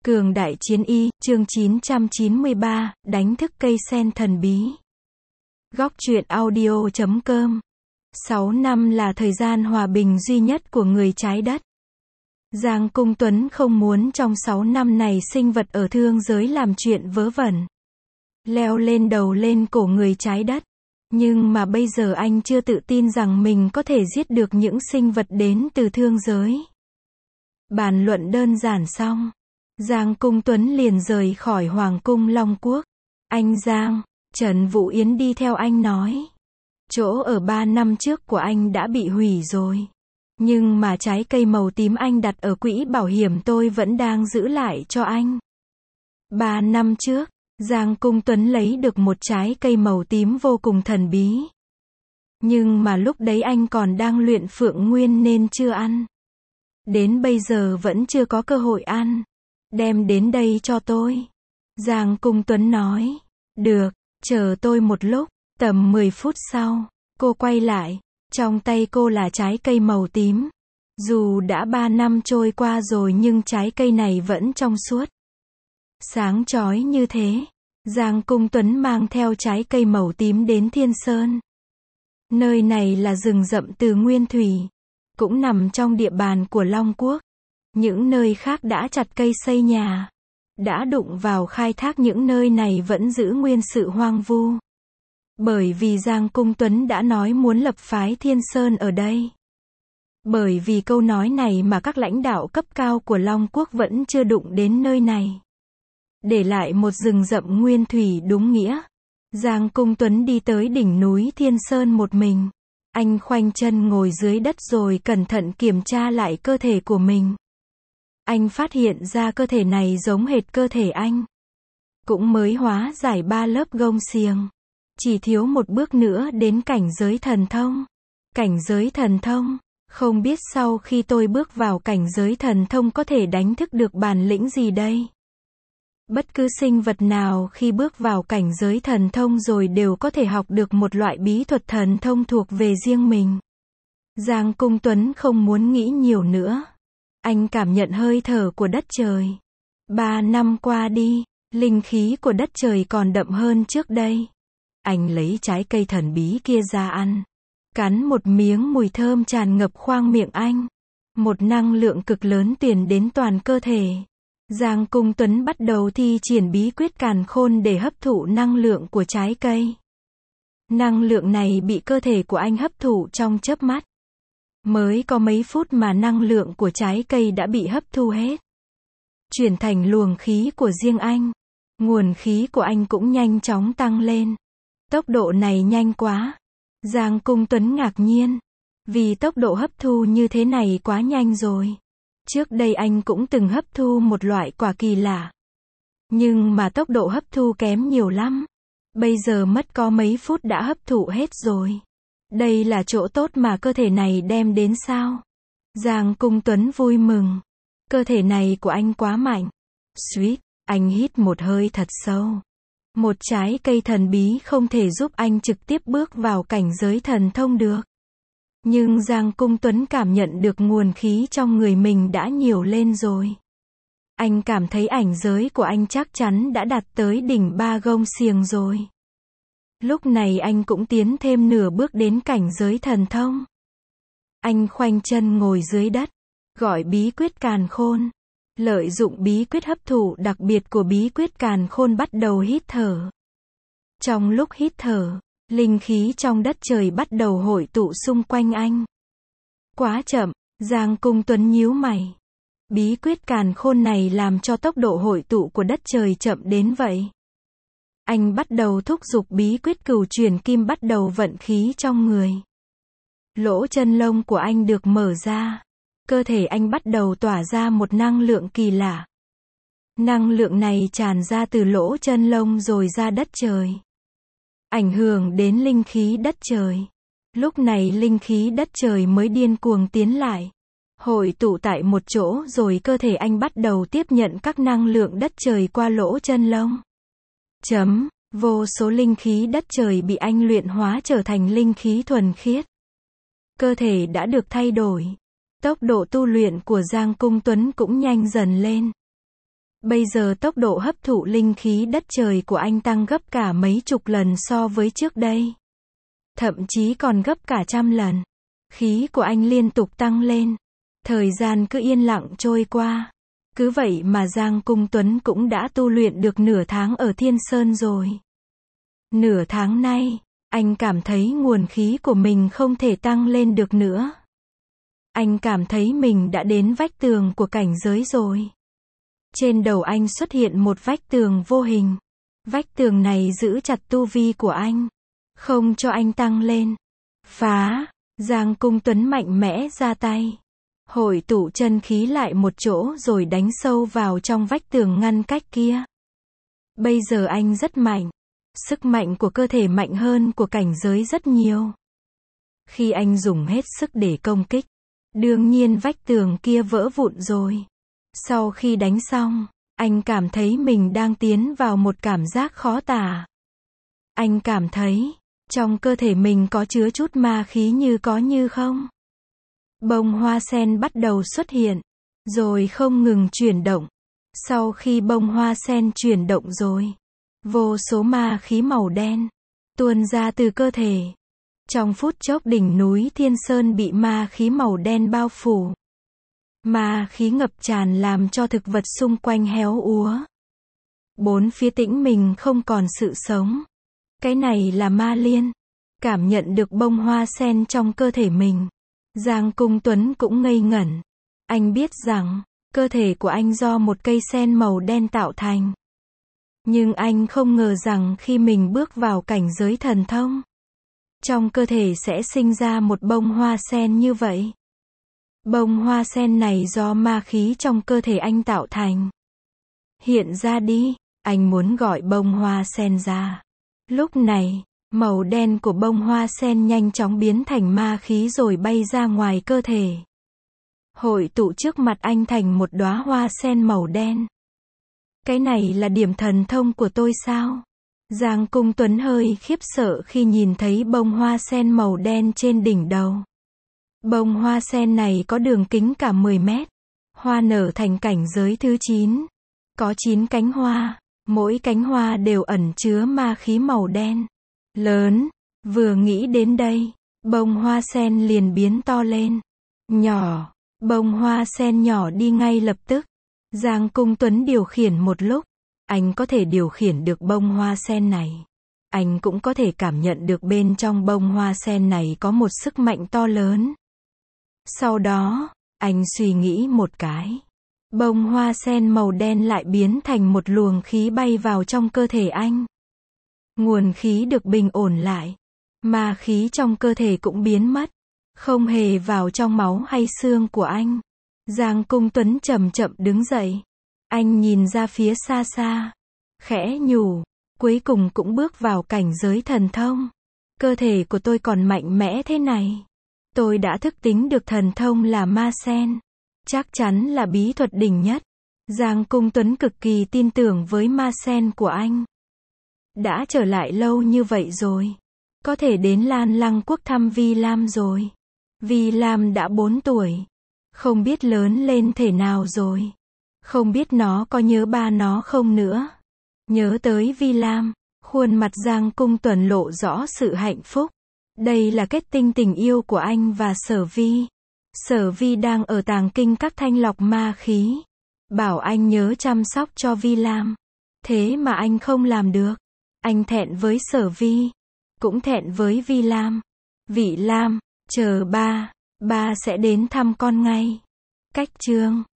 Cường đại chiến y, chương 993, đánh thức cây sen thần bí. Góc truyện audio.com. 6 năm là thời gian hòa bình duy nhất của người trái đất. Giang Cung Tuấn không muốn trong 6 năm này sinh vật ở thương giới làm chuyện vớ vẩn, leo lên đầu lên cổ người trái đất. Nhưng mà bây giờ anh chưa tự tin rằng mình có thể giết được những sinh vật đến từ thương giới. Bàn luận đơn giản xong, Giang Cung Tuấn liền rời khỏi Hoàng cung Long Quốc. Anh Giang, Trần Vũ Yến đi theo anh nói. Chỗ ở 3 năm trước của anh đã bị hủy rồi. Nhưng mà trái cây màu tím anh đặt ở quỹ bảo hiểm tôi vẫn đang giữ lại cho anh. 3 năm trước, Giang Cung Tuấn lấy được một trái cây màu tím vô cùng thần bí. Nhưng mà lúc đấy anh còn đang luyện Phượng Nguyên nên chưa ăn. Đến bây giờ vẫn chưa có cơ hội ăn. Đem đến đây cho tôi. Giang Cung Tuấn nói. Được, chờ tôi một lúc. Tầm 10 phút sau, cô quay lại. Trong tay cô là trái cây màu tím. Dù đã 3 năm trôi qua rồi nhưng trái cây này vẫn trong suốt, sáng chói như thế. Giang Cung Tuấn mang theo trái cây màu tím đến Thiên Sơn. Nơi này là rừng rậm từ nguyên thủy, cũng nằm trong địa bàn của Long Quốc. Những nơi khác đã chặt cây xây nhà, đã đụng vào khai thác, những nơi này vẫn giữ nguyên sự hoang vu. Bởi vì Giang Cung Tuấn đã nói muốn lập phái Thiên Sơn ở đây. Bởi vì câu nói này mà các lãnh đạo cấp cao của Long Quốc vẫn chưa đụng đến nơi này. Để lại một rừng rậm nguyên thủy đúng nghĩa. Giang Cung Tuấn đi tới đỉnh núi Thiên Sơn một mình. Anh khoanh chân ngồi dưới đất rồi cẩn thận kiểm tra lại cơ thể của mình. Anh phát hiện ra cơ thể này giống hệt cơ thể anh. Cũng mới hóa giải 3 lớp gông xiềng. Chỉ thiếu một bước nữa đến cảnh giới thần thông. Cảnh giới thần thông. Không biết sau khi tôi bước vào cảnh giới thần thông có thể đánh thức được bản lĩnh gì đây? Bất cứ sinh vật nào khi bước vào cảnh giới thần thông rồi đều có thể học được một loại bí thuật thần thông thuộc về riêng mình. Giang Cung Tuấn không muốn nghĩ nhiều nữa. Anh cảm nhận hơi thở của đất trời. 3 năm qua đi, linh khí của đất trời còn đậm hơn trước đây. Anh lấy trái cây thần bí kia ra ăn. Cắn một miếng, mùi thơm tràn ngập khoang miệng anh. Một năng lượng cực lớn truyền đến toàn cơ thể. Giang Cung Tuấn bắt đầu thi triển bí quyết càn khôn để hấp thụ năng lượng của trái cây. Năng lượng này bị cơ thể của anh hấp thụ trong chớp mắt. Mới có mấy phút mà năng lượng của trái cây đã bị hấp thu hết. Chuyển thành luồng khí của riêng anh. Nguồn khí của anh cũng nhanh chóng tăng lên. Tốc độ này nhanh quá. Giang Cung Tuấn ngạc nhiên. Vì tốc độ hấp thu như thế này quá nhanh rồi. Trước đây anh cũng từng hấp thu một loại quả kỳ lạ. Nhưng mà tốc độ hấp thu kém nhiều lắm. Bây giờ mất có mấy phút đã hấp thụ hết rồi. Đây là chỗ tốt mà cơ thể này đem đến sao? Giang Cung Tuấn vui mừng. Cơ thể này của anh quá mạnh. Suýt, anh hít một hơi thật sâu. Một trái cây thần bí không thể giúp anh trực tiếp bước vào cảnh giới thần thông được. Nhưng Giang Cung Tuấn cảm nhận được nguồn khí trong người mình đã nhiều lên rồi. Anh cảm thấy ảnh giới của anh chắc chắn đã đạt tới đỉnh 3 gông xiềng rồi. Lúc này anh cũng tiến thêm nửa bước đến cảnh giới thần thông. Anh khoanh chân ngồi dưới đất, gọi bí quyết càn khôn. Lợi dụng bí quyết hấp thụ đặc biệt của bí quyết càn khôn bắt đầu hít thở. Trong lúc hít thở, linh khí trong đất trời bắt đầu hội tụ xung quanh anh. Quá chậm, Giang Cung Tuấn nhíu mày. Bí quyết càn khôn này làm cho tốc độ hội tụ của đất trời chậm đến vậy. Anh bắt đầu thúc giục bí quyết cửu chuyển kim, bắt đầu vận khí trong người. Lỗ chân lông của anh được mở ra. Cơ thể anh bắt đầu tỏa ra một năng lượng kỳ lạ. Năng lượng này tràn ra từ lỗ chân lông rồi ra đất trời. Ảnh hưởng đến linh khí đất trời. Lúc này linh khí đất trời mới điên cuồng tiến lại. Hội tụ tại một chỗ rồi cơ thể anh bắt đầu tiếp nhận các năng lượng đất trời qua lỗ chân lông. Vô số linh khí đất trời bị anh luyện hóa trở thành linh khí thuần khiết. Cơ thể đã được thay đổi. Tốc độ tu luyện của Giang Cung Tuấn cũng nhanh dần lên. Bây giờ tốc độ hấp thụ linh khí đất trời của anh tăng gấp cả mấy chục lần so với trước đây. Thậm chí còn gấp cả 100 lần. Khí của anh liên tục tăng lên. Thời gian cứ yên lặng trôi qua. Cứ vậy mà Giang Cung Tuấn cũng đã tu luyện được nửa tháng ở Thiên Sơn rồi. Nửa tháng nay, anh cảm thấy nguồn khí của mình không thể tăng lên được nữa. Anh cảm thấy mình đã đến vách tường của cảnh giới rồi. Trên đầu anh xuất hiện một vách tường vô hình. Vách tường này giữ chặt tu vi của anh, không cho anh tăng lên. Phá! Giang Cung Tuấn mạnh mẽ ra tay. Hội tụ chân khí lại một chỗ rồi đánh sâu vào trong vách tường ngăn cách kia. Bây giờ anh rất mạnh. Sức mạnh của cơ thể mạnh hơn của cảnh giới rất nhiều. Khi anh dùng hết sức để công kích, đương nhiên vách tường kia vỡ vụn rồi. Sau khi đánh xong, anh cảm thấy mình đang tiến vào một cảm giác khó tả. Anh cảm thấy, trong cơ thể mình có chứa chút ma khí như có như không. Bông hoa sen bắt đầu xuất hiện, rồi không ngừng chuyển động. Sau khi bông hoa sen chuyển động rồi, vô số ma khí màu đen tuôn ra từ cơ thể. Trong phút chốc đỉnh núi Thiên Sơn bị ma khí màu đen bao phủ. Ma khí ngập tràn làm cho thực vật xung quanh héo úa. Bốn phía tĩnh mình không còn sự sống. Cái này là ma liên. Cảm nhận được bông hoa sen trong cơ thể mình, Giang Cung Tuấn cũng ngây ngẩn. Anh biết rằng, cơ thể của anh do một cây sen màu đen tạo thành. Nhưng anh không ngờ rằng khi mình bước vào cảnh giới thần thông, trong cơ thể sẽ sinh ra một bông hoa sen như vậy. Bông hoa sen này do ma khí trong cơ thể anh tạo thành. Hiện ra đi, anh muốn gọi bông hoa sen ra. Lúc này, màu đen của bông hoa sen nhanh chóng biến thành ma khí rồi bay ra ngoài cơ thể. Hội tụ trước mặt anh thành một đóa hoa sen màu đen. Cái này là điểm thần thông của tôi sao? Giang Cung Tuấn hơi khiếp sợ khi nhìn thấy bông hoa sen màu đen trên đỉnh đầu. Bông hoa sen này có đường kính cả 10 mét. Hoa nở thành cảnh giới thứ 9. Có 9 cánh hoa. Mỗi cánh hoa đều ẩn chứa ma khí màu đen. Lớn. Vừa nghĩ đến đây, bông hoa sen liền biến to lên. Nhỏ. Bông hoa sen nhỏ đi ngay lập tức. Giang Cung Tuấn điều khiển một lúc. Anh có thể điều khiển được bông hoa sen này. Anh cũng có thể cảm nhận được bên trong bông hoa sen này có một sức mạnh to lớn. Sau đó, anh suy nghĩ một cái. Bông hoa sen màu đen lại biến thành một luồng khí bay vào trong cơ thể anh. Nguồn khí được bình ổn lại. Ma khí trong cơ thể cũng biến mất. Không hề vào trong máu hay xương của anh. Giang Cung Tuấn chậm chậm đứng dậy. Anh nhìn ra phía xa xa. Khẽ nhủ. Cuối cùng cũng bước vào cảnh giới thần thông. Cơ thể của tôi còn mạnh mẽ thế này. Tôi đã thức tính được thần thông là ma sen. Chắc chắn là bí thuật đỉnh nhất. Giang Cung Tuấn cực kỳ tin tưởng với ma sen của anh. Đã trở lại lâu như vậy rồi. Có thể đến Lan Lăng Quốc thăm Vi Lam rồi. Vi Lam đã 4 tuổi. Không biết lớn lên thể nào rồi. Không biết nó có nhớ ba nó không nữa. Nhớ tới Vi Lam, khuôn mặt Giang Cung Tuấn lộ rõ sự hạnh phúc. Đây là kết tinh tình yêu của anh và Sở Vi. Sở Vi đang ở tàng kinh các thanh lọc ma khí. Bảo anh nhớ chăm sóc cho Vi Lam. Thế mà anh không làm được. Anh thẹn với Sở Vi. Cũng thẹn với Vi Lam. Vị Lam, chờ ba sẽ đến thăm con ngay. Cách chương